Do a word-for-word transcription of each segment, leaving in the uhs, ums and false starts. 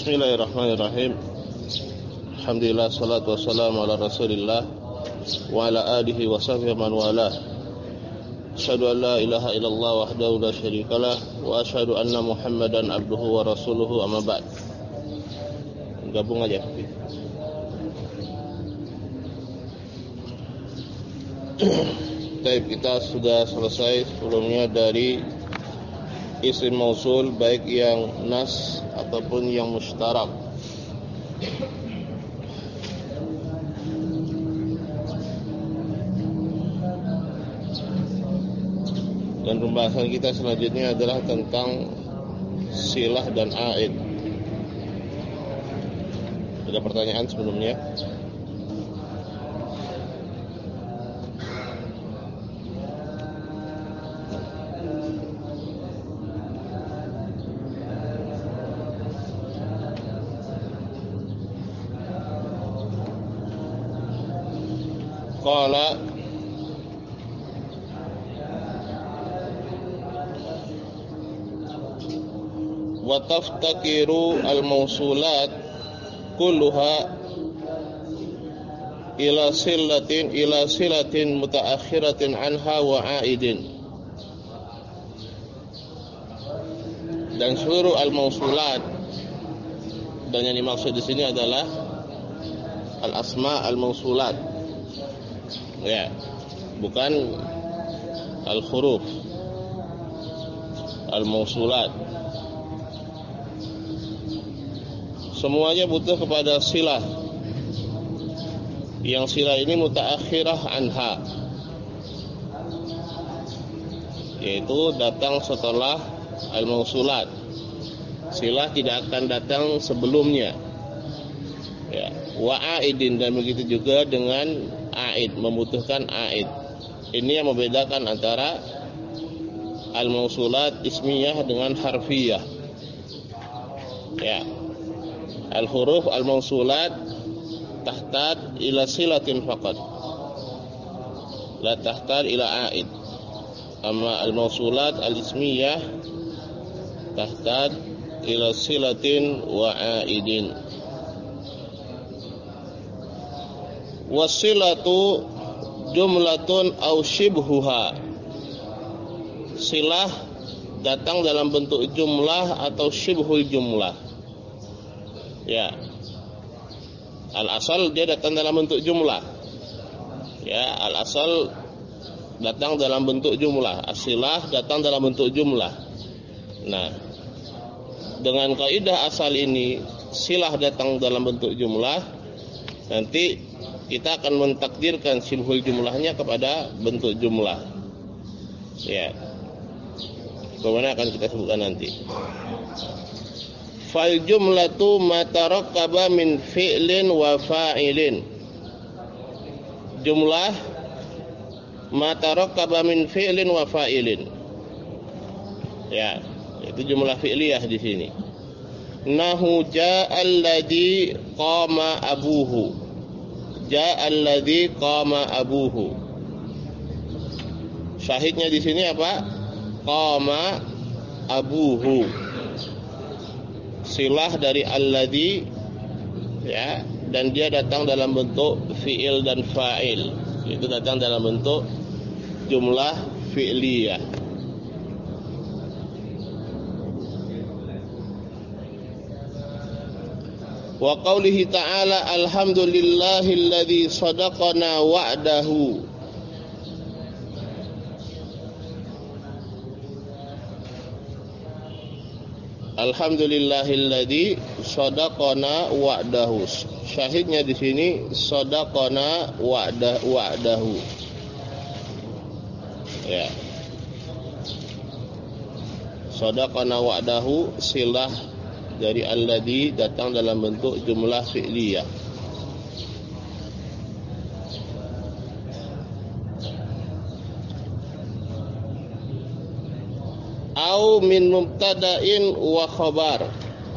Bismillahirrahmanirrahim. Alhamdulillah, salatu wassalamu ala Rasulillah wa ala alihi wa sahbihi man walah. Asyhadu an la ilaha illallah wahdahu la syarikalah wa asyhadu anna Muhammadan abduhu wa rasuluhu, amma ba'd. Gabung aja. Baik, kita sudah selesai sebelumnya dari isim mausul, baik yang nas ataupun yang mustarak. Dan pembahasan kita selanjutnya adalah tentang silah dan aid. Ada pertanyaan sebelumnya? Qala wa taftakiru al-mausulat kulluha ila silatin ila silatin mutaakhiratin anha wa aidin. Dan seluruh al-mausulat, dan yang dimaksud di sini adalah al-asma al-mausulat, ya, bukan al-huruf al-mausulat. Semuanya butuh kepada silah, yang silah ini mutaakhirah anha, yaitu datang setelah al-mausulat. Silah tidak akan datang sebelumnya, ya. Wa aidin, dan begitu juga dengan aid, membutuhkan aid. Ini yang membedakan antara al-mausulat ismiyah dengan harfiyah, ya. Al-huruf al-mausulat tahtad ila silatin faqat, la tahtad ila aid. Amma al-mausulat al-ismiyah tahtad ila silatin wa aidin. Wasilatu jumlatun aw shibhuha. Silah datang dalam bentuk jumlah atau shibhul jumlah, ya. Al-asal dia datang dalam bentuk jumlah, ya. Al-asal datang dalam bentuk jumlah, as-silah datang dalam bentuk jumlah. Nah, dengan kaidah asal ini, silah datang dalam bentuk jumlah, nanti kita akan mentakdirkan shibhul jumlahnya kepada bentuk jumlah, ya. Bagaimana akan kita sebutkan nanti. Fal jumlatu ma tarakkaba min fi'lin wa fa'ilin. Jumlah ma tarakkaba min fi'lin wa fa'ilin, ya, itu jumlah fi'liyah di sini. Nahu ja'al ladzi qama abuhu. Ja'al ladzi qama abuhu. Syahidnya di sini apa? Qama abuhu. Silah dari alladzi, ya, dan dia datang dalam bentuk fi'il dan fa'il. Itu datang dalam bentuk jumlah fi'liyah. Wa qaulihi ta'ala alhamdulillahilladzi sadaqana wa'dahu. Alhamdulillahilladzi sadaqana wa'dahu. Syahidnya di sini sadaqana wa'da wa'dahu, ya. Sadaqana wa'dahu, silah dari alladzi datang dalam bentuk jumlah fi'liyah. Au min mubtada'in wa khabar.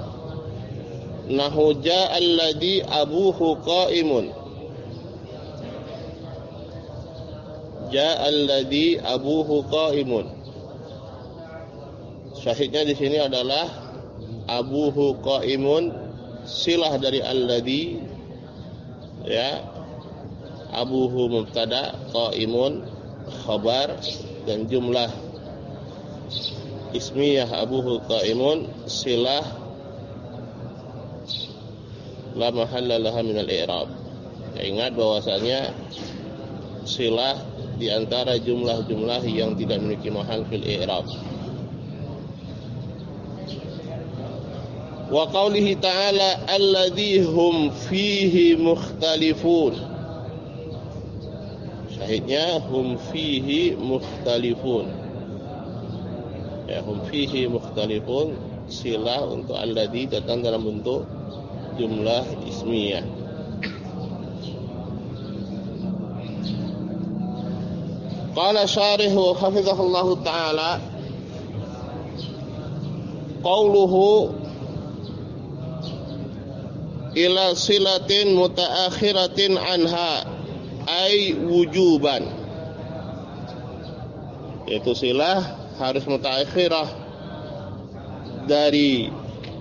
Nahu ja'al ladzi abuhu qa'imun. Ja'al ladzi abuhu qa'imun. Syahidnya di sini adalah abuhu qaimun silah dari alladhi, ya, abuhu mubtada, qaimun khabar, dan jumlah ismiyah abuhu qaimun silah la mahalla laha minal i'rab. Ya, ingat bahwasanya silah di antara jumlah-jumlah yang tidak memiliki mahal fil i'rab. Wa qaulihi ta'ala alladzi hum fihi mukhtalifun. Syahidnya hum fihi mukhtalifun. Ya, hum fihi mukhtalifun, silah untuk alladzi datang dalam bentuk jumlah ismiyah. Qala syarihu hafizahullahu ta'ala, qauluhu ila silatin mutaakhiratin anha ay wujuban, yaitu silah harus mutaakhirah dari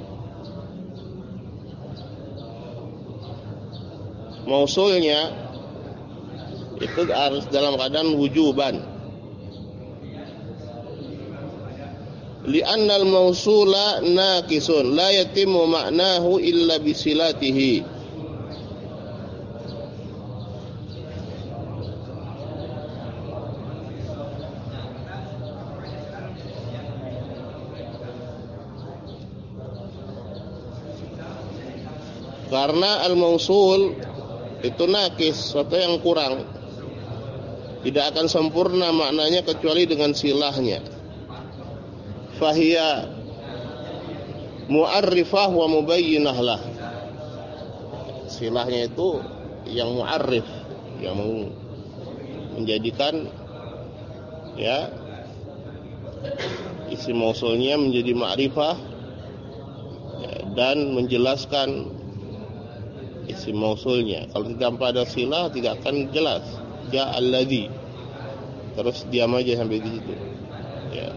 mausulnya, itu harus dalam keadaan wujuban. Li'anna al-mausula naqisun la yatimmu ma'nahu illa bisilatihi. Karena al-mausul itu naqis, sesuatu yang kurang, tidak akan sempurna maknanya kecuali dengan silahnya. Fahiya mu'arrifah wa mubayyinah lah. Silahnya itu yang mu'arrif, yang menjadikan, ya, isi mausulnya menjadi ma'rifah, ya, dan menjelaskan isi mausulnya. Kalau tanpa ada silah tidak akan jelas. Ja alladzi, terus diam aja sampai di situ, ya.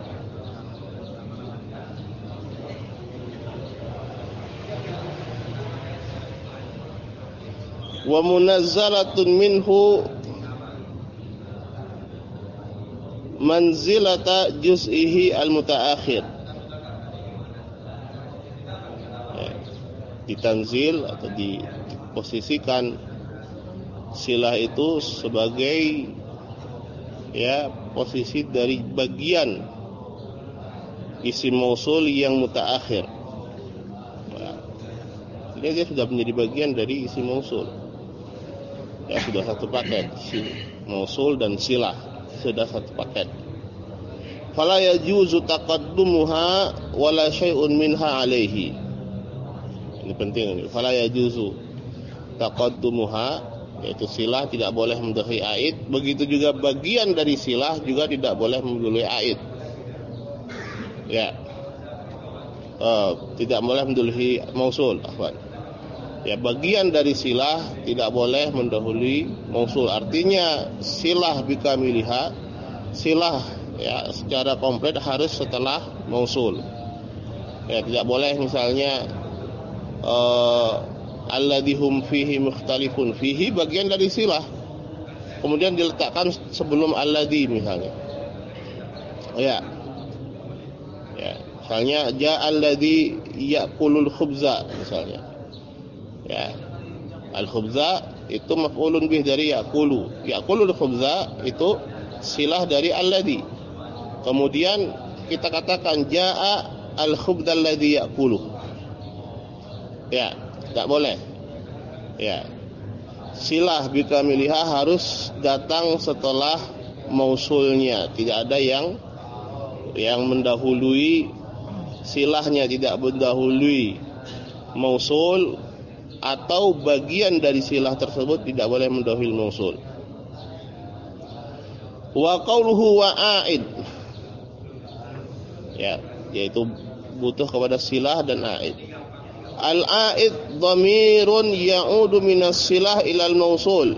Wa munazzalatun minhu manzilata juz'ihi al-mutaakhir. Ya, ditanzil atau diposisikan silah itu sebagai, ya, posisi dari bagian isim mausul yang mutaakhir. Nah, ini dia sudah menjadi bagian dari isim mausul. Ya, sudah satu paket, isim mausul dan silah sudah satu paket. Fala yajuzu taqaddumuha wala syai'un minha alaihi. Ini penting ini. Fala yajuzu taqaddumuha, yaitu silah tidak boleh mendahului aid. Begitu juga bagian dari silah juga tidak boleh mendahului aid. Ya, uh, tidak boleh mendahului mausul. Afwan. Ya, bagian dari silah tidak boleh mendahului mausul. Artinya silah bikamiliha, silah, ya, secara komplit harus setelah mausul. Ya, tidak boleh misalnya uh, alladzi hum fihi mukhtalifun, fihi bagian dari silah, kemudian diletakkan sebelum alladzi misalnya. Ya. Ya, misalnya ja alladzi yaqulul khubza misalnya. Ya. Al-khubza itu maf'ulun bih dari yaqulu. Yaqulul khubza itu silah dari alladzi. Kemudian kita katakan jaa al-khubza alladzi yaqulu. Ya, tak boleh. Ya. Silah bikamiliha harus datang setelah mausulnya. Tidak ada yang yang mendahului silahnya, tidak mendahului mausul, atau bagian dari silah tersebut tidak boleh mendahului mausul. Wa qauluhu wa a'id, ya, yaitu butuh kepada silah dan a'id. Al-a'id dhamirun ya'udu minas silah ilal mausul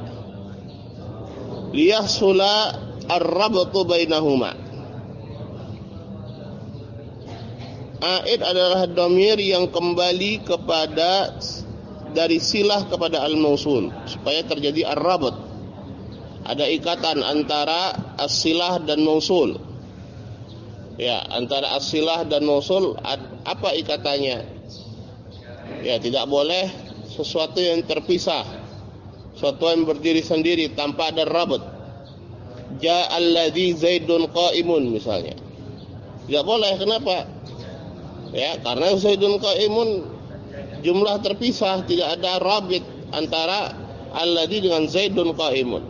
liyahsula ar-rabtu bainahuma. Aid adalah dhamir yang kembali kepada dari silah kepada al-mausul supaya terjadi ar-rabat. Ada ikatan antara as-silah dan mausul. Ya, antara as-silah dan mausul apa ikatannya? Ya, tidak boleh sesuatu yang terpisah, sesuatu yang berdiri sendiri tanpa ada rabat. Ja'alladzi Zaidun qa'imun misalnya. Tidak boleh, kenapa? Ya, karena Zaidun qa'imun jumlah terpisah, tidak ada rabit antara alladzi dengan Zaidun qa'imun.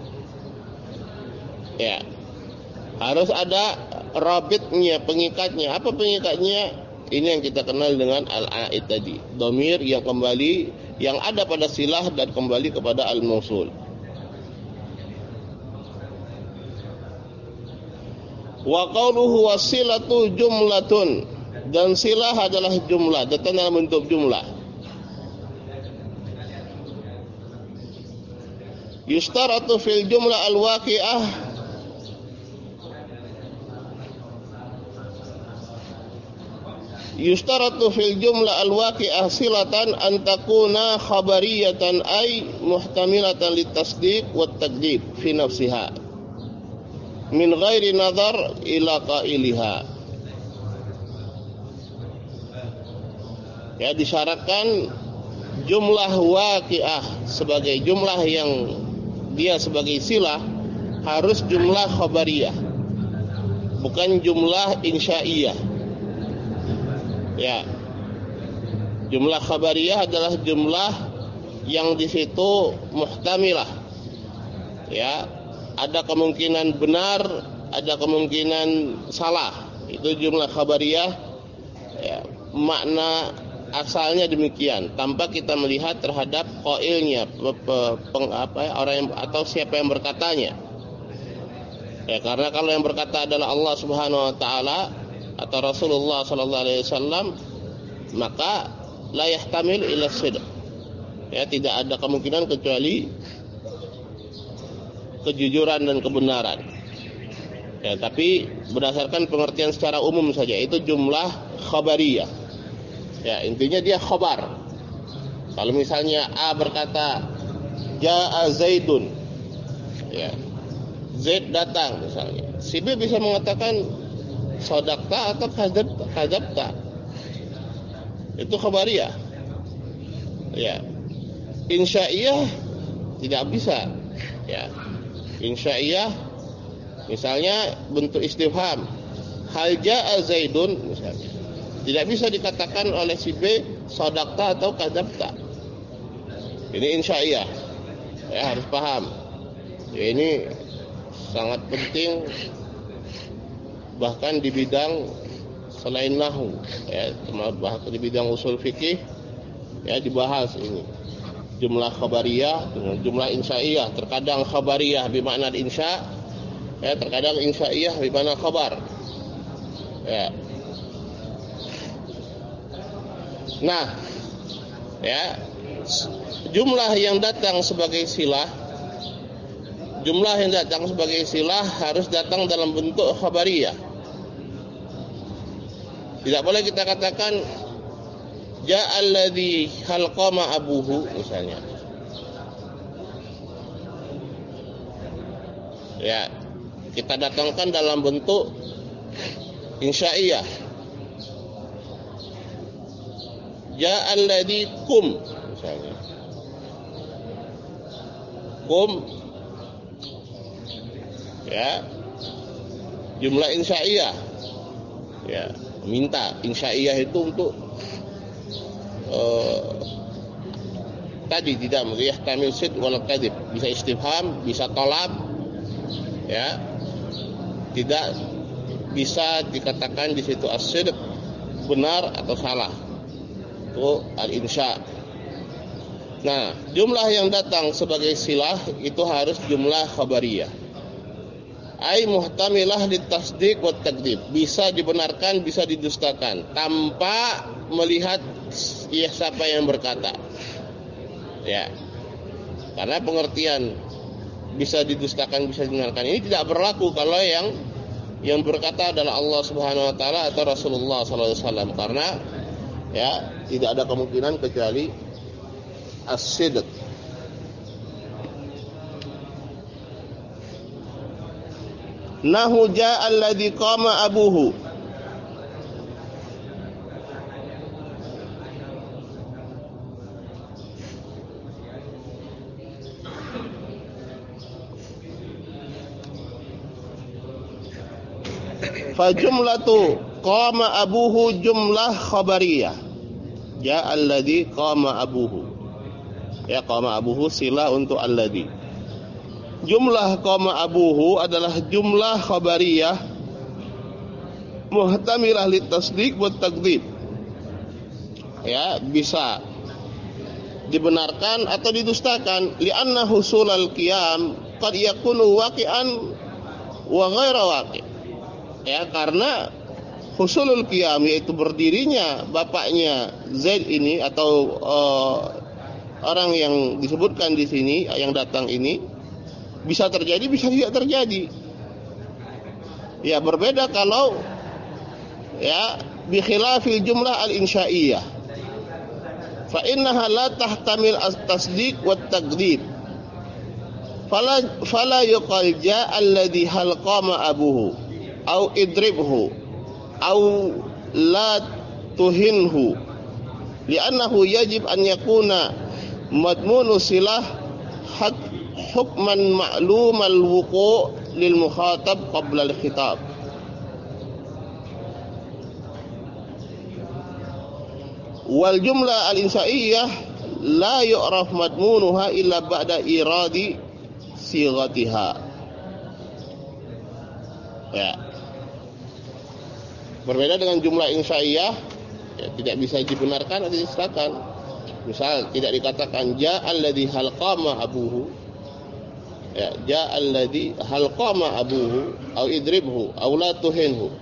Ya. Harus ada rabitnya, pengikatnya. Apa pengikatnya? Ini yang kita kenal dengan al-aid tadi. Dhamir yang kembali, yang ada pada silah dan kembali kepada al-mausul. Wa qawluhu wasilatu jumlatun. Dan silah adalah jumlah, datang dalam bentuk jumlah. Yustaratu fil jumlah al-waqi'ah Yustaratu fil jumlah al-waqi'ah silatan an takuna khabariyatan ay muhtamilatan litasdiq wat takdzib fi nafsiha min ghairi nazar ila qailiha. Ya, disyaratkan jumlah waqi'ah sebagai jumlah yang dia sebagai silah harus jumlah khabariyah, bukan jumlah insya'iyah. Ya, jumlah khabariyah adalah jumlah yang di situ muhtamilah. Ya, ada kemungkinan benar, ada kemungkinan salah. Itu jumlah khabariyah. Ya, makna asalnya demikian, tanpa kita melihat terhadap qailnya, apa ya, orang yang, atau siapa yang berkatanya. Ya, karena kalau yang berkata adalah Allah Subhanahu wa taala atau Rasulullah sallallahu alaihi wasallam, maka la yahtamil ila sidq. Ya, tidak ada kemungkinan kecuali kejujuran dan kebenaran. Ya, tapi berdasarkan pengertian secara umum saja, itu jumlah khabariyah. Ya, intinya dia khabar. Kalau misalnya A berkata Ja'a Zaidun, ya, Zaid datang misalnya, si B bisa mengatakan sodakta atau kadzabta. Itu khabariyah. Ya, insya'iyah tidak bisa. Ya, insya'iyah misalnya bentuk istifham, hal ja'a Zaidun misalnya, tidak bisa dikatakan oleh si B sodakta atau kadzabta. Ini insya'iyah. Ya, harus paham. Ya, ini sangat penting, bahkan di bidang selain nahwu, ya, bahkan di bidang usul fikih, ya, dibahas ini. Jumlah khabariyah dengan jumlah insya'iyah. Terkadang khabariyah bermakna insya', ya, terkadang insya'iyah bermakna khabar. Ya. Nah, ya, jumlah yang datang sebagai silah, jumlah yang datang sebagai silah harus datang dalam bentuk khabariyah. Tidak boleh kita katakan ja'alladzi khalqama abuhu misalnya. Ya, kita datangkan dalam bentuk insya'iyah. Ja'alladzi kum misalnya. Kum, ya, jumlah insya'iyah. Ya, minta. Insya'iyah itu untuk uh, tadi tidak yahtamil sid wal kadzib, bisa istifham, bisa tolab, ya, tidak bisa dikatakan di situ as-sidq, benar atau salah. Itu al-insya. Nah, jumlah yang datang sebagai silah itu harus jumlah khabariyah. Ai muhtamilah litasdiq wa takdzib, bisa dibenarkan, bisa didustakan tanpa melihat ya siapa yang berkata. Ya. Karena pengertian bisa didustakan, bisa dibenarkan ini tidak berlaku kalau yang yang berkata adalah Allah Subhanahu wa taala atau Rasulullah sallallahu alaihi wasallam, karena ya tidak ada kemungkinan kecuali as-sidq. Nahu ja'a alladhi qama abuhu. Fa jumlatu qama abuhu jumlah khabariyah. Ja'a alladhi qama abuhu. Ya, qama abuhu silah untuk alladhi. Jumlah qama abuhu adalah jumlah khabariyah muhtamilah litasdiq wa takdzib. Ya, bisa dibenarkan atau didustakan. Li'anna husulal qiyam qad yakunu waqi'an wa ghaira waqi'. Ya, karena husulul qiyam, yaitu berdirinya bapaknya Zaid ini atau uh, orang yang disebutkan di sini yang datang ini, bisa terjadi, bisa tidak terjadi. Ya, berbeda kalau ya bi khilafil jumlah al-insya'iyah. Fa innaha la tahtamil at-tasdiq wa at-takdzib. Fala fala yuqal ja'a alladhi hal qama abuhu au idribhu au la tuhinhu, li'annahu yajib an yakuna madmunu silah hak hukman ma'lumal wuqu' lil mukhatab qabla al khitab. Wal jumlah al insa'iyah la yu'raf madmunuha illa ba'da iradi sighatiha. Ya, berbeda dengan jumlah insa'iyah, ya, tidak bisa dibenarkan atau diserahkan. Misal tidak dikatakan ja'al ladzi halqama abuhu, ya, ja'al ladzi halqama abuhu au idribhu au la tuhinhu.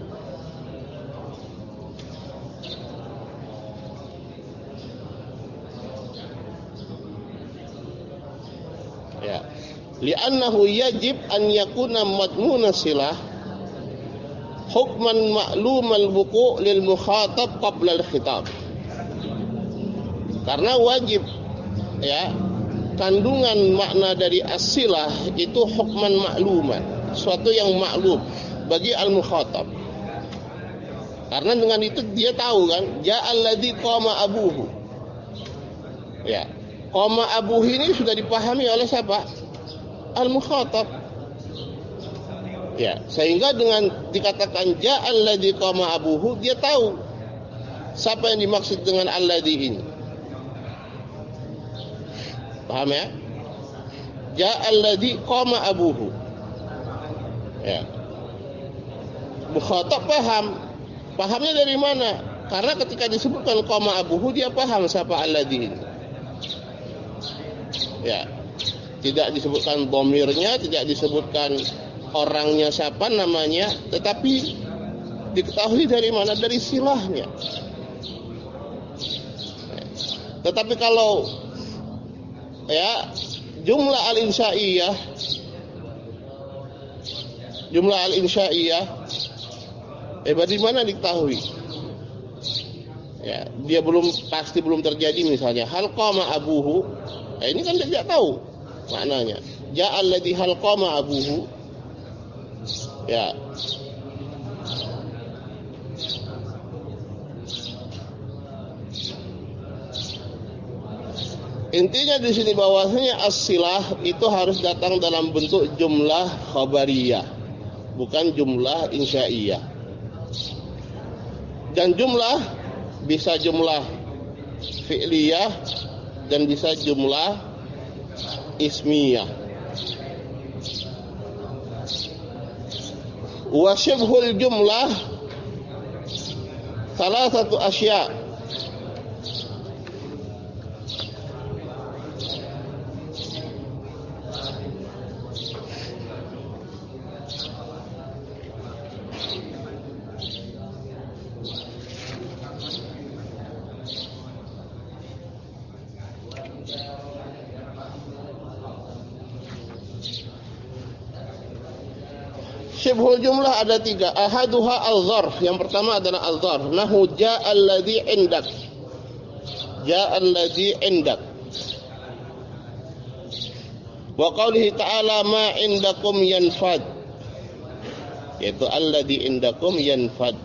Ya, li'annahu yajib an yakuna madmuna silah hukman ma'lumal wuqu' lil mukhatab qabla al khitab. Karena wajib, ya, kandungan makna dari as-silah itu hukman ma'luman, suatu yang maklum bagi al-mukhatab. Karena dengan itu dia tahu kan, ja'al ladzi qama abuhu. Ya, qama abuhu ini sudah dipahami oleh siapa? Al-mukhatab. Ya, sehingga dengan dikatakan ja'al ladzi qama abuhu, dia tahu siapa yang dimaksud dengan alladzi ini. Paham ya? Ja'al ladzi qama abuhu. Ya. Mukhatab paham. Pahamnya dari mana? Karena ketika disebutkan qama abuhu, dia paham siapa alladzi ini. Ya. Tidak disebutkan dhamirnya, tidak disebutkan orangnya siapa namanya, tetapi diketahui dari mana? Dari silahnya. Tetapi kalau ya jumlah al-insya'iyah, jumlah al-insya'iyah, eh dari mana diketahui? Ya, dia belum pasti belum terjadi, misalnya hal qama abuhu, eh, ini kan tidak tahu maknanya. Ja'al ladzi hal qama abuhu, ya. Intinya di sini bahwasanya as-silah itu harus datang dalam bentuk jumlah khabariyah, bukan jumlah insya'iyah. Dan jumlah bisa jumlah fi'liyah dan bisa jumlah ismiyah. Wa syibhul jumlah salah satu asya'. syibhul jumlah ada tiga. Ahaduha al-dzarf. Yang pertama adalah al-dzarf. Nahu ja'al ladzi indak. Ja'al ladzi indak. Wa qaulihi ta'ala ma indakum yanfad. Yaitu alladzi indakum yanfad.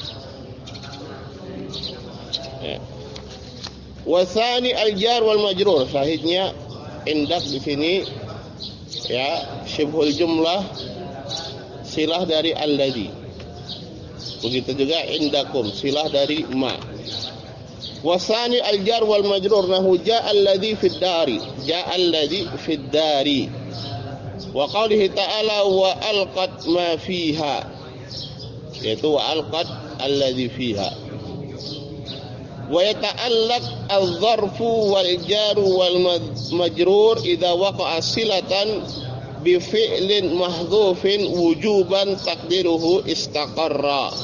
Ya. Wa tsani al-jar wal majrur. Syahidnya indak di sini ya syibhul jumlah silah dari alladzi. Begitu juga indakum silah dari ma. Wasani al-jar wal majrur nahu ja'al ladzi fid dari. Ja'al ladzi fid dari. Wa qaulihi ta'ala wa alqat ma fiha. Yaitu wa alqat alladzi fiha. Wa yata'allaq al-dzarfu wal jar wal majrur idza waqa'a silatan bifi'lin mahdhufin wujuban taqdiruhu istaqarra.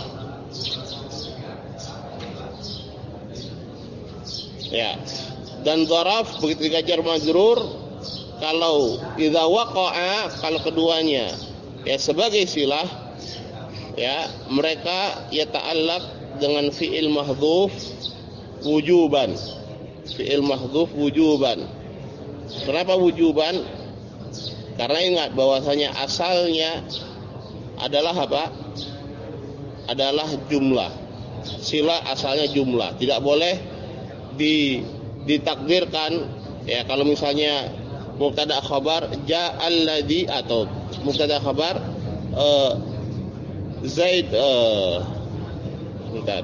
Ya. Dan dzaraf begitu juga jar majrur kalau idza waqa'a kalau keduanya ya sebagai silah ya mereka yata'allaq dengan fi'il mahdhuf wujuban. Fi'il mahdhuf wujuban. Kenapa wujuban? Karena ingat bahwasanya asalnya adalah apa? Adalah jumlah. Sila asalnya jumlah. Tidak boleh di, ditakdirkan ya kalau misalnya mubtada khabar ja'al ladzi atau mubtada khabar uh, Zaid uh, bentar.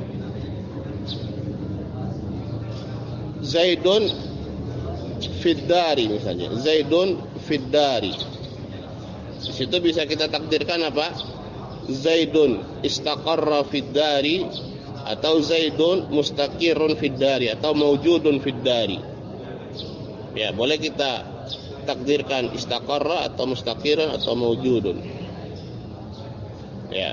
Zaidun fid dari misalnya. Zaidun fiddari. Di situ bisa kita takdirkan apa? Zaidun istaqarra fiddari atau Zaidun mustaqirrun fiddari atau maujudun fiddari. Ya, boleh kita takdirkan istaqarra atau mustaqirrun atau maujudun. Ya.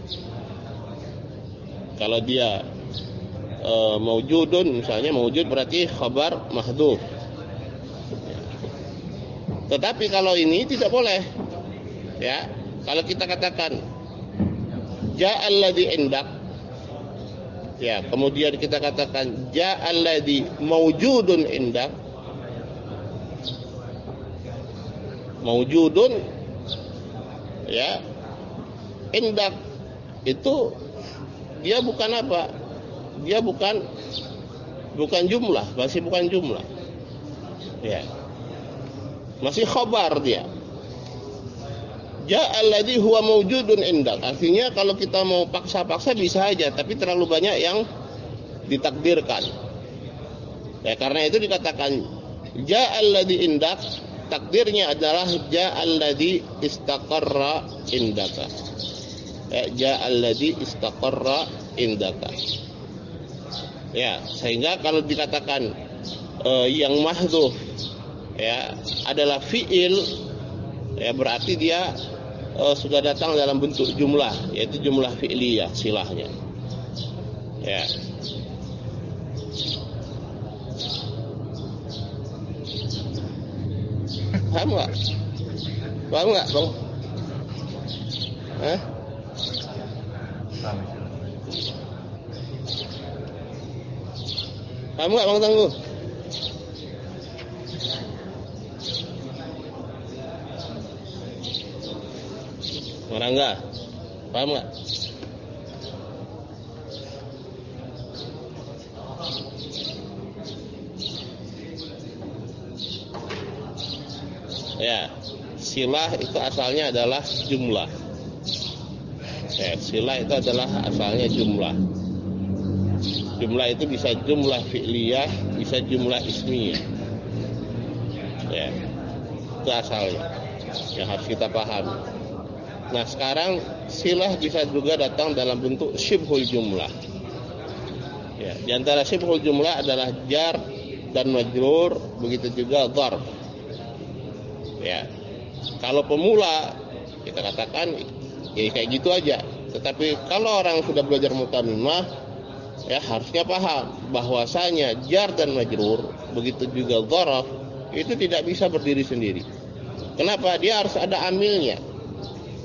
Kalau dia e, maujudun misalnya maujud berarti khabar mahdhuf. Tetapi kalau ini tidak boleh. Ya, kalau kita katakan ja'al ladzi indak. Ya, kemudian kita katakan ja'al ladzi maujudun indak. Maujudun ya. Indak itu dia bukan apa? Dia bukan bukan jumlah, masih bukan jumlah. Ya. Masih khabar dia. Ja'al ladzi huwa mawjudun indak. Artinya kalau kita mau paksa-paksa bisa aja, tapi terlalu banyak yang ditakdirkan. Ya, karena itu dikatakan ja'al ladzi indak, takdirnya adalah ja'al ladzi istaqarra indaka. Ya, ja'al ladzi istaqarra indaka. Ya, sehingga kalau dikatakan uh, yang mahdhuf ya adalah fi'il ya berarti dia uh, sudah datang dalam bentuk jumlah yaitu jumlah fi'liyah silahnya ya. Paham nggak? Paham nggak bang? Hah? Paham nggak bang Tangguh? Orang enggak? Paham enggak? Ya, silah itu asalnya adalah jumlah. Ya, silah itu adalah asalnya jumlah. Jumlah itu bisa jumlah fi'liyah, bisa jumlah ismiyah. Ya, itu asalnya yang harus kita pahami. Nah sekarang silah bisa juga datang dalam bentuk syibhul jumlah. Ya, di antara syibhul jumlah adalah jar dan majrur, begitu juga dzarf. Ya, kalau pemula kita katakan ya kayak gitu aja. Tetapi kalau orang sudah belajar mutamimah, ya harusnya paham bahwasanya jar dan majrur, begitu juga dzarf itu tidak bisa berdiri sendiri. Kenapa? Dia harus ada amilnya.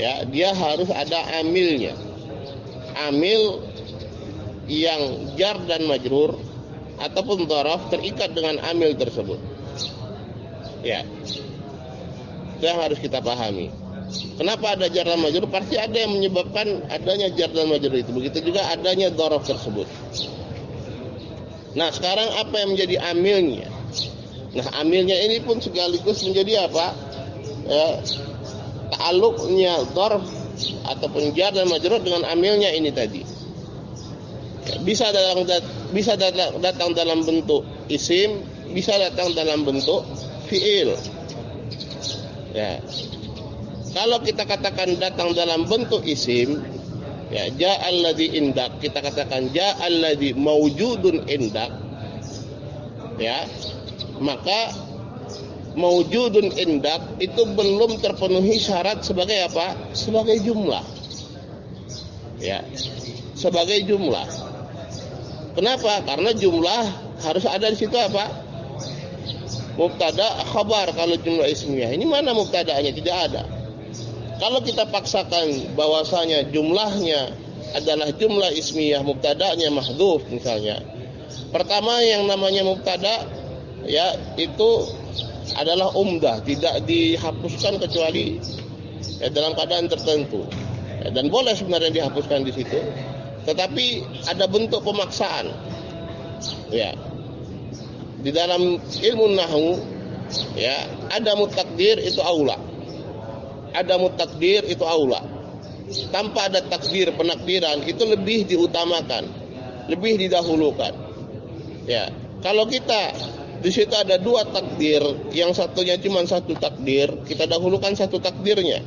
ya, dia harus ada amilnya. Amil yang jar dan majrur ataupun dzaraf terikat dengan amil tersebut. Ya. Itu yang harus kita pahami. Kenapa ada jar dan majrur? Pasti ada yang menyebabkan adanya jar dan majrur itu. Begitu juga adanya dzaraf tersebut. Nah, sekarang apa yang menjadi amilnya? Nah, amilnya ini pun sekaligus menjadi apa? Ya, ta'alluqnya dzarf ataupun jar dan majrur dengan amilnya ini tadi. Ya, bisa datang bisa datang, datang dalam bentuk isim, bisa datang dalam bentuk fiil. Ya. Kalau kita katakan datang dalam bentuk isim, ya, ja'alladzi indak, kita katakan ja'alladzi maujudun indak, ya, maka maujudun indak itu belum terpenuhi syarat sebagai apa? Sebagai jumlah. Ya. Sebagai jumlah. Kenapa? Karena jumlah harus ada di situ apa? Mubtada khabar kalau jumlah ismiyah. Ini mana mubtada'nya? Tidak ada. Kalau kita paksakan bahwasanya jumlahnya adalah jumlah ismiyah, mubtada'nya mahdhuf misalnya. Pertama yang namanya mubtada, ya, itu adalah umdah, tidak dihapuskan kecuali ya, dalam keadaan tertentu. Ya, dan boleh sebenarnya dihapuskan di situ. Tetapi ada bentuk pemaksaan. Ya. Di dalam ilmu nahwu, ya, ada mutakdir itu aula. Ada mutakdir itu aula. Tanpa ada takdir, penakdiran itu lebih diutamakan, lebih didahulukan. Ya, kalau kita di situ ada dua takdir, yang satunya cuma satu takdir, kita dahulukan satu takdirnya.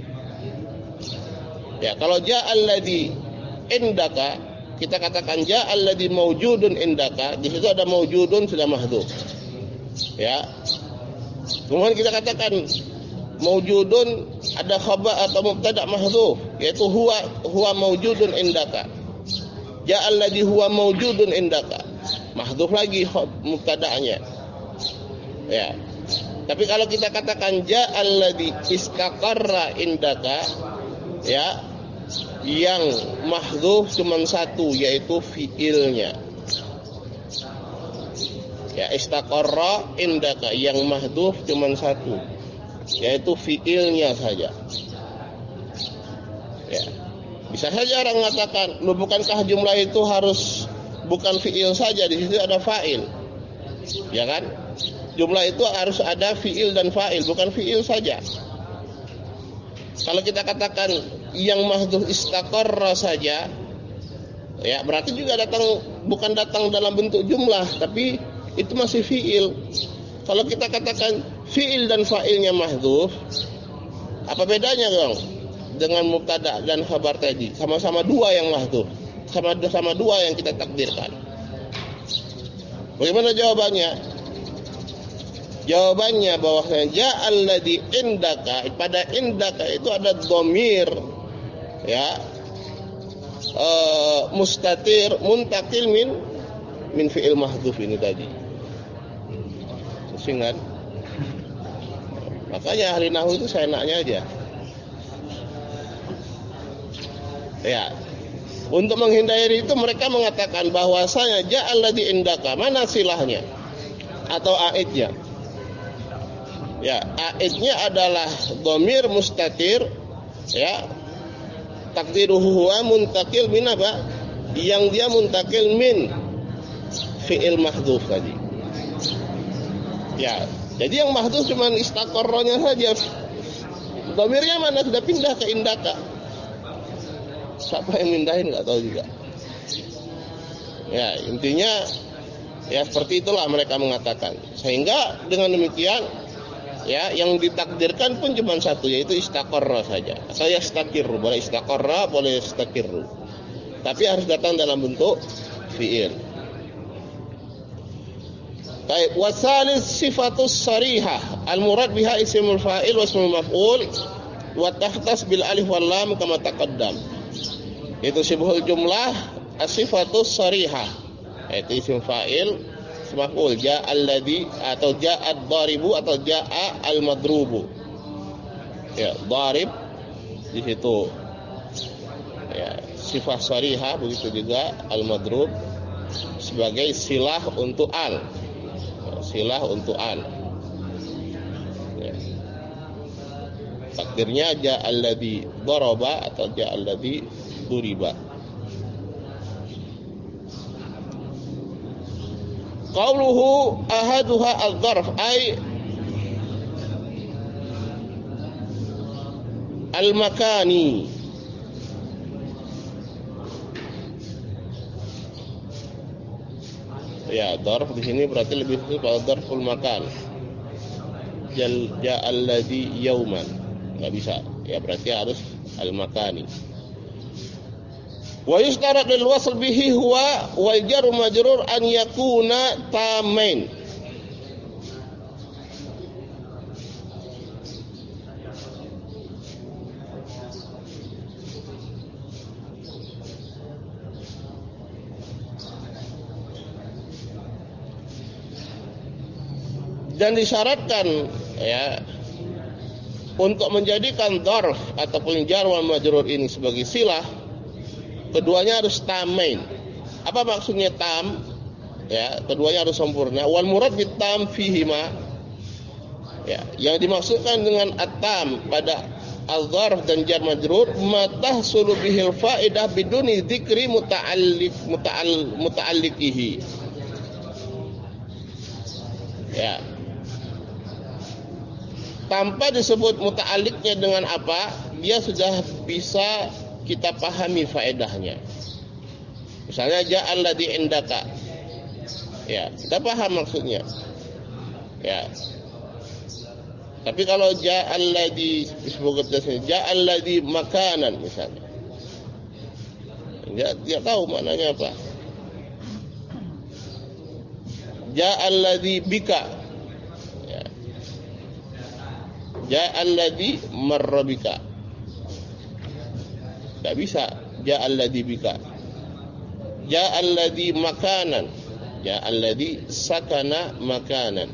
Ya, kalau ja'alladzi indaka, kita katakan ja'alladzi maujudun indaka, di situ ada maujudun sudah mahdhuf. Ya. Kemudian kita katakan maujudun ada khabar atau mubtada mahdhuf, yaitu huwa huwa maujudun indaka. Ja'alladzi huwa maujudun indaka. Mahdhuf lagi mubtada'nya. Ya. Tapi kalau kita katakan ja'alladzi istaqarra indaka, ya, yang mahdhuf cuma satu, yaitu fiilnya. Ya, istaqarra indaka, yang mahdhuf cuma satu, yaitu fiilnya saja. Ya. Bisa saja orang mengatakan, "Lu bukankah jumlah itu harus bukan fiil saja, di situ ada fa'il." Ya kan? Jumlah itu harus ada fiil dan fa'il, bukan fiil saja. Kalau kita katakan yang mahdhuf istaqarra saja, ya, berarti juga datang bukan datang dalam bentuk jumlah, tapi itu masih fiil. Kalau kita katakan fiil dan fa'ilnya mahdhuf, apa bedanya dong dengan mubtada dan khabar tadi? Sama-sama dua yang mahdhuf, sama-sama dua yang kita takdirkan. Bagaimana jawabannya? Jawabannya bahwasanya ja'alladzi indaka, pada indaka itu ada dhamir, ya, e, mustatir muntakil min min fi'il mahdhuf ini tadi. Ingat? Makanya ahli nahwu itu seenaknya aja. Ya. Untuk menghindari itu mereka mengatakan bahwasanya ja'alladzi indaka, mana silahnya atau aidnya? Ya, aidnya adalah dhamir mustatir, ya, takdiruhu huwa muntakil min apa? Yang dia muntakil min fi'il mahdhuf tadi. Ya, jadi yang mahdhuf cuma istaqarranya saja. Dhamirnya mana sudah pindah ke indaka. Siapa yang mindahin enggak tahu juga. Ya, intinya ya seperti itulah mereka mengatakan. Sehingga dengan demikian, ya, yang ditakdirkan pun cuma satu, yaitu istaqarra saja. Atau yastaqirru, boleh istaqarra, boleh yastaqirru. Tapi harus datang dalam bentuk fi'il. Baik, wasalis sifatus sarihah, al-murad biha ismul fa'il wa ismul maf'ul wa takhtas bil alif wal lam kama taqaddam. Itu sibhul jumlah as-sifatus sarihah, yaitu isim fa'il, maf'ul, ja'alladzi atau ja'ad dharibu atau ja'a al-madrubu. Ya, dharib di situ. Ya, sifah sharihah, begitu juga al-madrub sebagai silah untuk al. Silah untuk al. Ya. Takdirnya ja'al ladzi daraba atau ja'al ladzi duriba. Qauluhu ahaduha al-dharf ay al-makani. Ya, dharf di sini berarti lebih khusus pada dharful makan. Jal ja'al ladzi yauman. Enggak bisa. Ya, berarti harus al-makani. Wa yushtarat lil wasl bihi huwa wal jar majrur an yakuna tamain. Dan disyaratkan ya untuk menjadikan dzarf ataupun jar wal majrur ini sebagai silah, keduanya harus tamain. Apa maksudnya tam? Ya, keduanya harus sempurna. Wal murad bit tam fihima. Ya, yang dimaksudkan dengan at-tam pada al-dzarf dan jar majrur ma tahsulu bihil faedah biduni dzikri muta'alliq muta'al muta'alliqihi. Ya. Tanpa disebut muta'alliqnya dengan apa, dia sudah bisa kita pahami faedahnya. Misalnya ja'al ladzi indaka. Ya, kita paham maksudnya. Ya. Tapi kalau ja'al ladzi disebut ja'al ladzi makanan misalnya. Dia dia tahu maknanya apa. Ja'al ladzi bika. Ja'al ladzi marra bika. Tak bisa ja'al ladzi bika. Ja'al ladzi makanan. Ja'al ladzi sakana makanan.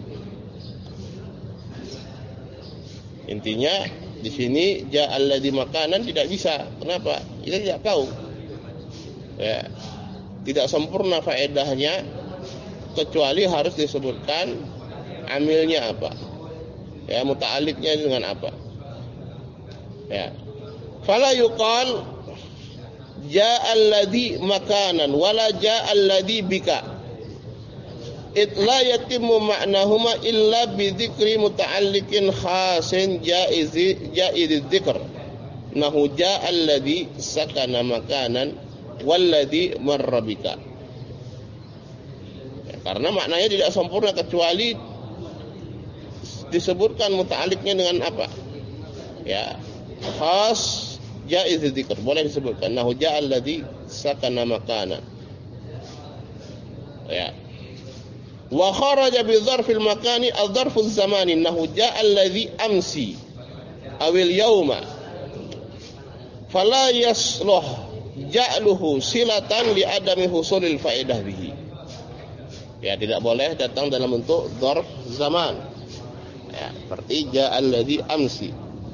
Intinya di sini ja'al ladzi makanan tidak bisa. Kenapa? Kita tidak tahu. Ya. Tidak sempurna faedahnya kecuali harus disebutkan amilnya apa. Ya, muta'alliqnya dengan apa? Ya. Fala yuqal ja'al ladzi makanan wala ja'al ladzi bika. It la yatimmu ma'nahuma illa bi dzikri muta'alliqin khasin jaizi jaiz dzikr. Nahu ja'al ladzi sakana makanan wal ladzi marra bika. Ya, karena maknanya tidak sempurna kecuali disebutkan muta'alliqnya dengan apa? Ya, khas jaiz dzikr, boleh disebutkan nahu ja'al ladzi sakana makanan. Ya. Wa kharaja bi dzarfil makani al-dzarfuz zamani nahu ja'al ladzi amsi awil yauma. Fala yasluh ja'luhu silatan li adami husulil faedah bihi. Ya, tidak boleh datang dalam bentuk dzarf zaman. Ya, seperti ja'al ladzi amsi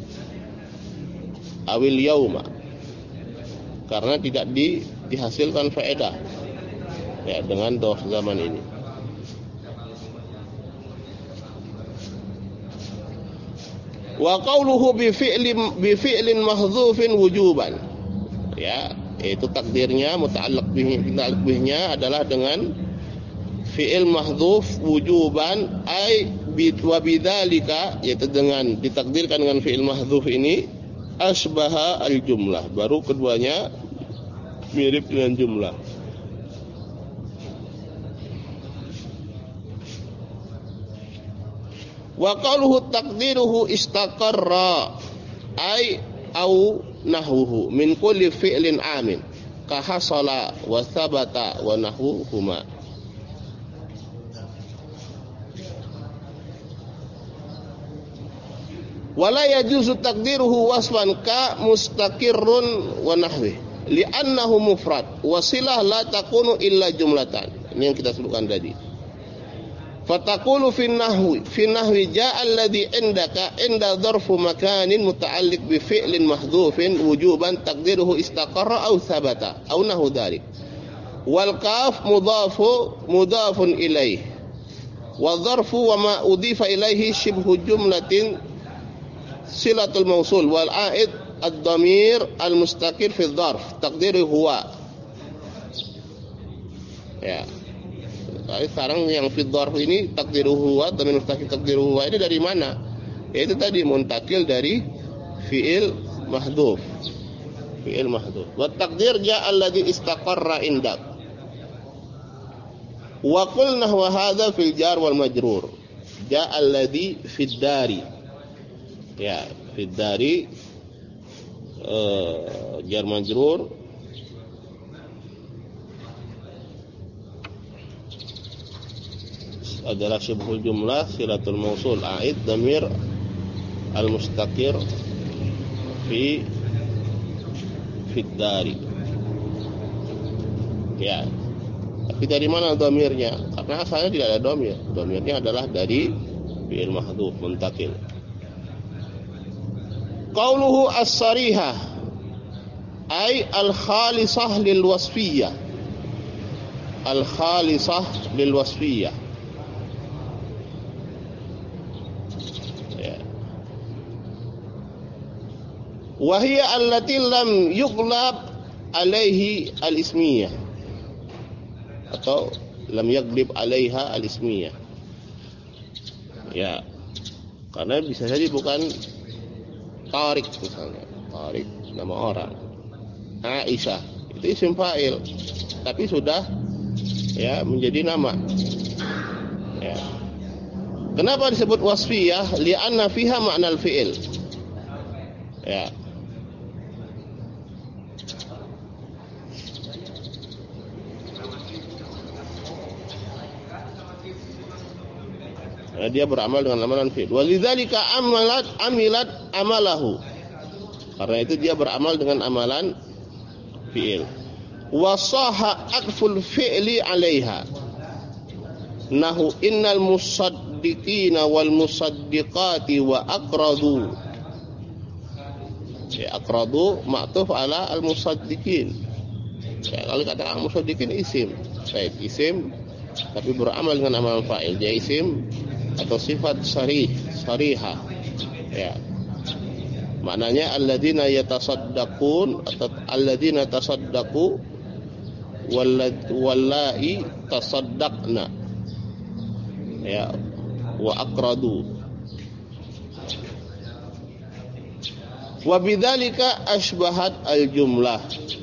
awil yauma, karena tidak di, dihasilkan faedah ya dengan dzarf zaman ini. Wa qawluhu bi fi'lin bi fi'lin mahdzufin wujuban. Ya, itu takdirnya muta'alliq bihi, muta'alliq bihnya adalah dengan fi'il mahdzuf wujuban ay wa bidzalika, yaitu dengan ditakdirkan dengan fi'il mahdzuf ini asbaha al-jumlah, baru keduanya mirip dengan jumlah. Wa qaluhu taqdiruhu istaqarra ay au nahwuhu min kulli fi'lin amin ka hasala wa thabata wa nahwuhuma. Wala yajuzu taqdiruhu wasfan ka mustaqirrun wa nahwi li'annahu mufrad wasilah la takunu illa jumlatan. Ini yang kita sebutkan tadi. Fataqulu fi nahwi fi nahwi jaa alladhi indaka inda dharfu makanin muta'alliq bi fi'lin mahdhufin wujuban taqdiruhu istaqarra aw thabata aw nahu dhalik. Wal kaf mudhafu mudhafun ilaih. Wa dharfu wa ma udhifa ilaihi shibhu jumlatin silatul mausul wal a'id ad-dhamir al-mustaqir fi dharf taqdiruhu huwa. Ya. Jadi sekarang yang fi dharf ini takdiruhu huwa, dhamir mustaqil takdiruhu huwa ini dari mana? Yaitu tadi muntakil dari fi'il mahdhuf. Fi'il mahdhuf. Wa taqdir ja'a alladhi istaqarra indak. Wa qulna wa hadha fil jar wal majrur. Ja'a alladhi fid dari. Ya, fid dari uh, jar majrur adalah syibhul jumlah silatul mausul a'id dhamir al-mustaqir fi fid dari. Ya. Tapi dari mana dhamirnya? Karena asalnya tidak ada dhamir. Dhamirnya adalah dari fi'il mahdhuf muntakil. Qauluhu as-sarihah ay al-khalisah lil wasfiyah. Al-khalisah lil wasfiyah. Wahia allati lam yughlab alaihi al-ismiyah atau lam yaglib alaiha al-ismiyah. Ya, karena bisa jadi bukan Tariq misalnya, Tariq nama orang, Aisyah itu isim fa'il tapi sudah ya menjadi nama. Ya. Kenapa disebut wasfiyah? Li'anna fiha ma'nal fi'il. Ya. Nah, dia beramal dengan amalan fi'il. Walidzalika amalat amilat amalahu. Karena itu dia beramal dengan amalan fi'il. Wasaha aqful fi'li 'alaiha. Nahu innal musaddiqina wal musaddiqati wa aqradu. Ya, aqradu ma'tuf ala al musaddiqin. Ya, kalau kata al musaddiqin isim. Baik, isim tapi beramal dengan amalan fa'il. Dia isim atau sifat sarih, sarihah. Ya. Maknanya alladzina yatasaddaqun atau alladzina tasaddaqu wallai tasaddaqna. Ya, wa aqradu. Wa bidzalika asbahat al-jumlah.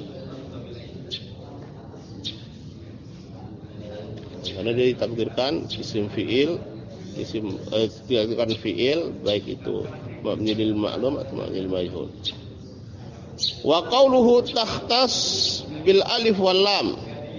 Karena dia ditakdirkan isim fi'il, isim eh, ditakdirkan fi'il baik itu mabni lil ma'lum atau mabni lil majhul. Wa qauluhu takhtas bil alif wal lam.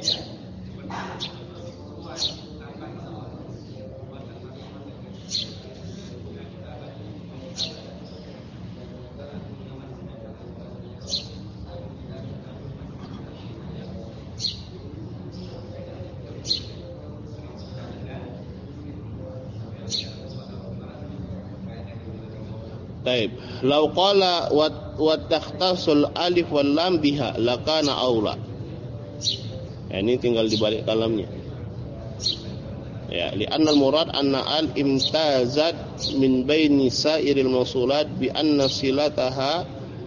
Baik, lau qala wa takhtasul alif wal lam biha lakana aula. Ya, ini tinggal dibalik kalamnya. Ya, li'anna al-murad anna al imtazat min baini sa'iril mawsulat bi anna silataha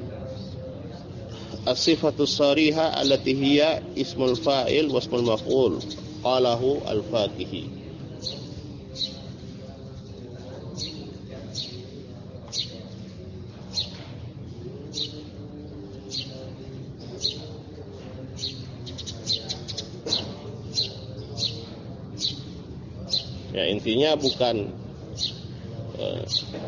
as-sifatus sariha allati hiya ismul fa'il wa ismul maf'ul. Qalahu al-Fakihi. Ya, intinya bukan uh,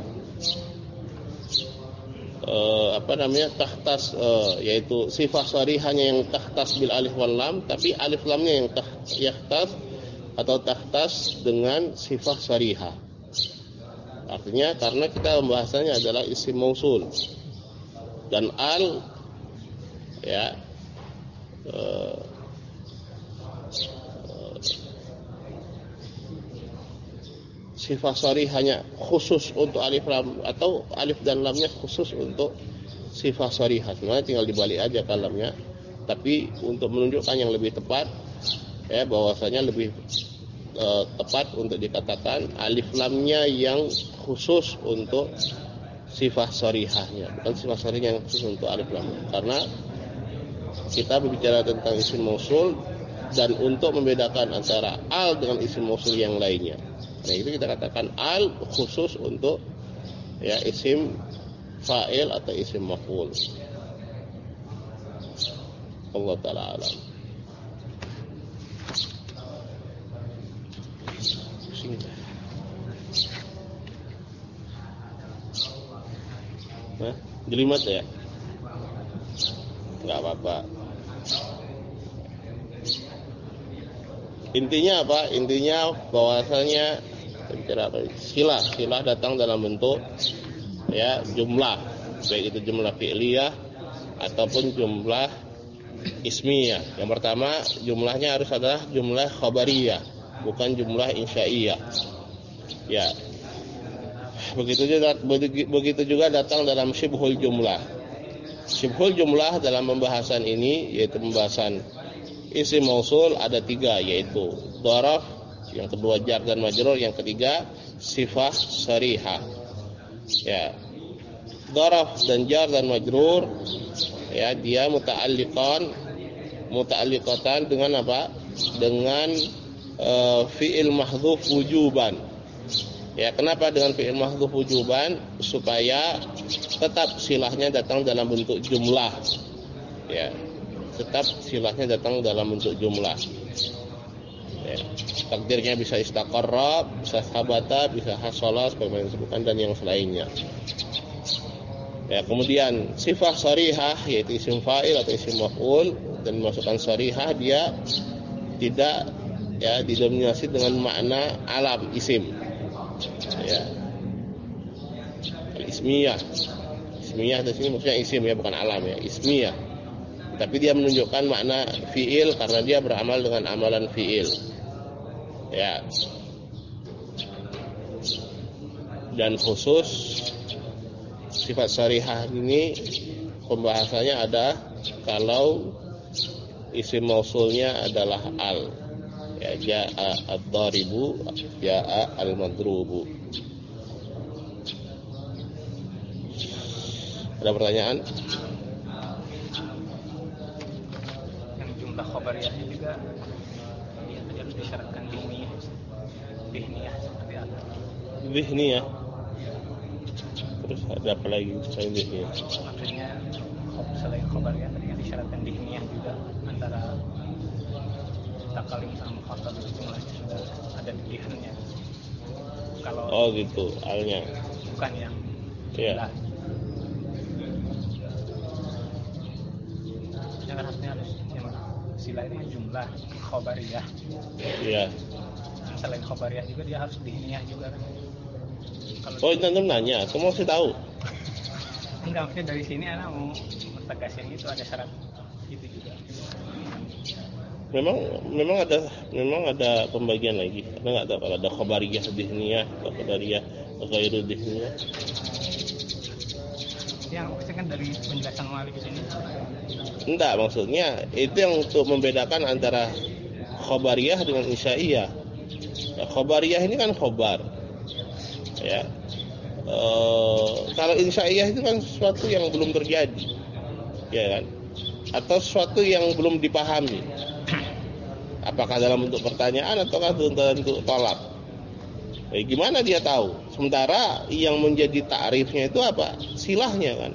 uh, apa namanya tahtas uh, yaitu sifat sarihanya yang tahtas bil alif wal lam, tapi alif lamnya yang tahtas atau tahtas dengan sifat sarihah. Artinya karena kita pembahasannya adalah isim mausul dan al ya uh, sifat sharih hanya khusus untuk alif lam atau alif dan lamnya khusus untuk sifat sharihah. Sebenarnya tinggal dibalik aja kalamnya. Tapi untuk menunjukkan yang lebih tepat, ya bahwasanya lebih e, tepat untuk dikatakan alif lamnya yang khusus untuk sifat sharihahnya, bukan sifat sharihnya yang khusus untuk alif lam. Karena kita berbicara tentang isim mausul dan untuk membedakan antara al dengan isim mausul yang lainnya. Nah, itu kita katakan al khusus untuk ya isim fa'il atau isim maf'ul. Allah taala alam. Nah, jelimet ya? Enggak apa-apa. Intinya apa? Intinya bahwasanya silah, silah datang dalam bentuk ya jumlah, baik itu jumlah fi'liyah ataupun jumlah ismiyah. Yang pertama, jumlahnya harus adalah jumlah khabariyah, bukan jumlah insya'iyah. Ya. Begitu juga begitu juga datang dalam syibhul jumlah. Syibhul jumlah dalam pembahasan ini yaitu pembahasan isim mausul ada tiga, yaitu dharaf, yang kedua jar dan majrur, yang ketiga sifah sharihah. Ya. Dharaf dan jar dan majrur ya dia muta'alliqan muta'alliqatan dengan apa? Dengan uh, fi'il mahdhuf wujuban. Ya, kenapa dengan fi'il mahdhuf wujuban? Supaya tetap silahnya datang dalam bentuk jumlah. Ya. Tetap silahnya datang dalam bentuk jumlah. Ya. Takdirnya bisa istaqarra, bisa sabata, bisa hasala sebagaimana disebutkan dan yang selainnya. Ya, kemudian sifat sharihah yaitu isim fa'il atau isim maf'ul, dan masukkan sharihah dia tidak ya didominasi dengan makna alam isim. Ya. Ismiyah. Ismiyah di sini maksudnya isim ya, bukan alam ya, ismiyah. Tapi dia menunjukkan makna fi'il karena dia beramal dengan amalan fi'il. Ya. Dan khusus sifat sharihah ini pembahasannya ada kalau isim mausulnya adalah al. Ya, ja'a ad-dharibu, ja'a al-madrubu. Ada pertanyaan? Yang jumlah khabariyahnya juga dia harus disyaratkan dihniyah. Dihniyah seperti apa? Dihniyah. Terus ada apa lagi selain dihniyah? Maksudnya selain khabariyah tadi yang disyaratkan dihniyah juga antara takalim sama khabar itu jumlahnya sudah ada di dihniyah. Kalau oh gitu, alnya. Bukan yang iya. Yang harusnya harus yang sila itu jumlah khabariyah. Iya. Selain khabariyah juga dia harus dihniyah juga kan. Kalau oh, itu nanya, kamu masih tahu? Enggak, maksudnya dari sini anak mau tegasin itu ada syarat itu juga. Memang memang ada memang ada pembagian lagi. Ada enggak tahu kalau ada khabariyah dihniyah atau khabariyah ghairu dihniyah? Yang maksudnya kan dari penjelasan Malik di sini. Enggak, maksudnya itu yang untuk membedakan antara khabariyah dengan insya'iyah. Ya, khabariyah ini kan khabar. Ya. E, kalau insya'iyah itu kan sesuatu yang belum terjadi. Ya kan? Atau sesuatu yang belum dipahami. Apakah dalam bentuk pertanyaan ataukah dalam bentuk tolak? Eh, gimana dia tahu? Sementara yang menjadi ta'rifnya itu apa? Silahnya kan.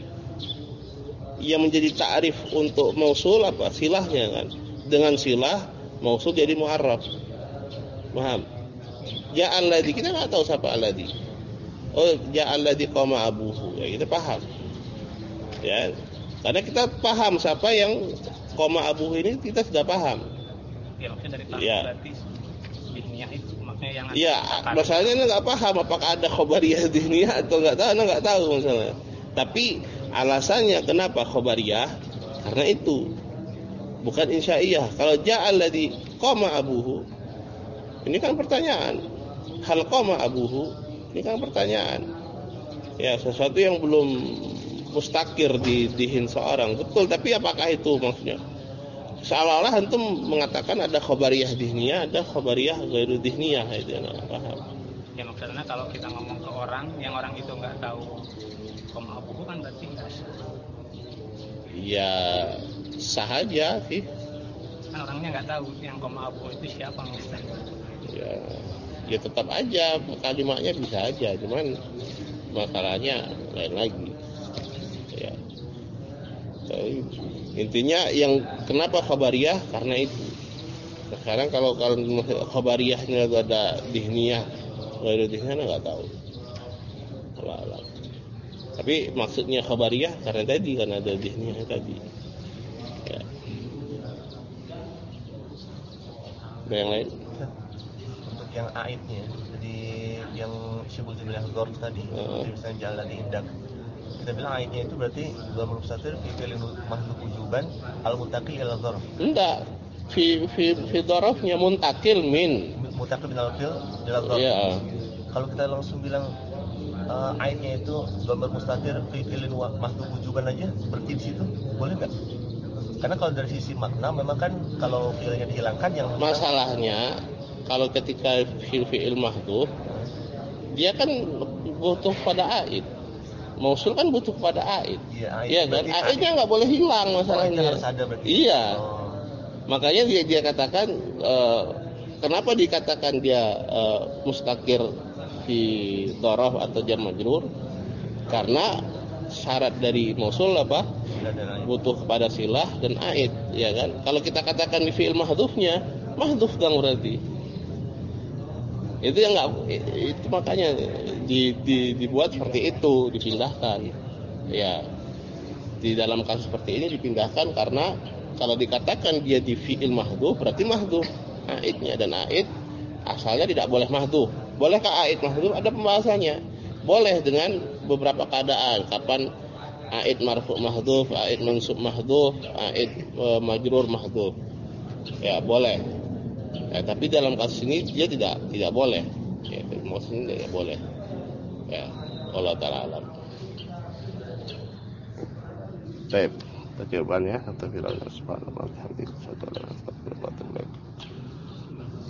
Yang menjadi ta'rif untuk mausul apa? Silahnya kan. Dengan silah mausul jadi mu'arraf. Paham? Ya alladzi, kita enggak tahu siapa alladzi. Oh, ya alladzi qama abuhu. Ya kita paham. Ya. Karena kita paham siapa yang qama abuhu ini kita sudah paham. Ya, maksudnya dari paham ya. Berarti dihniyah itu maksudnya yang iya, masalahnya anda nggak paham apakah ada khabariyah dihniyah atau nggak tahu, anda nggak tahu masalahnya. Tapi alasannya kenapa khabariyah? Karena itu bukan insya'iyah. Kalau ja'al ladzi qama abuhu, ini kan pertanyaan. hal qama abuhu, ini kan pertanyaan. Ya, sesuatu yang belum mustakir di dihin seorang, betul, tapi apakah itu maksudnya? Seolah-olah antum mengatakan ada khabariyah dihniyah, ada khabariyah ghairu dihniyah, itu yang enggak paham. Ya maksudnya kalau kita ngomong ke orang yang orang itu nggak tahu koma abuhu kan berarti nggak sah. Ya sah aja sih. Kan orangnya nggak tahu yang koma abuhu itu siapa Ustaz. Ya, ya tetap aja kalimatnya bisa aja, cuman masalahnya lain lagi. Ya. Jadi, intinya yang kenapa khabariyah karena itu. Nah, sekarang kalau kalau khabariyahnya ada dihniyah, ghairu dihniyah nggak tahu. Allah Allah. Tapi maksudnya khabariyah karena tadi kan ada dihniyah tadi. Ya. Ada yang lain? Untuk yang aidnya, jadi yang syubul bilah dzarf tadi, uh. misalnya jalan diindak. Kita bilang aidnya itu berarti dhamir mustatir fi fi'lin mahdhuf wujuban al-muttaqil ila dzarf. Enggak. Fi fi fi dzarafnya muntakil min. Muttaqil min al-fi'l ila dzarf. Iya. Kalau kita langsung bilang uh, aidnya itu dhamir mustatir fi fi'lin mahdhuf wujuban aja, berarti di situ boleh enggak? Karena kalau dari sisi makna memang kan kalau fi'ilnya dihilangkan yang masalahnya kalau ketika fi'il fi'il mahdhuf dia kan butuh pada aid. Mausul kan butuh pada aid. Iya, ya, kan? Aidnya nggak boleh hilang masalahnya. Oh, harus ada berarti. Iya. Oh. Makanya dia dia katakan uh, kenapa dikatakan dia uh, mustakir fi dzaraf atau jar majrur? Karena syarat dari mausul apa? Butuh pada silah dan aid, ya kan? Kalau kita katakan di fi'il mahdhufnya, mahdhuf dong berarti. Itu yang enggak, itu makanya di, di, dibuat seperti itu, dipindahkan. Ya. Di dalam kasus seperti ini dipindahkan karena kalau dikatakan dia di fi'il mahdhuf berarti mahdhuf aidnya, dan aid asalnya tidak boleh mahdhuf. Bolehkah aid mahdhuf? Ada pembahasannya. Boleh dengan beberapa keadaan. Kapan aid marfu' mahdhuf, aid mansub mahdhuf, aid e, majrur mahdhuf. Ya, boleh. Ya, tapi dalam kasus ini dia tidak tidak boleh. Ya, maksudnya tidak boleh. Ya, Allah taala alam. Baik, jawabannya atau firman subhanallahi wa bihamdihi,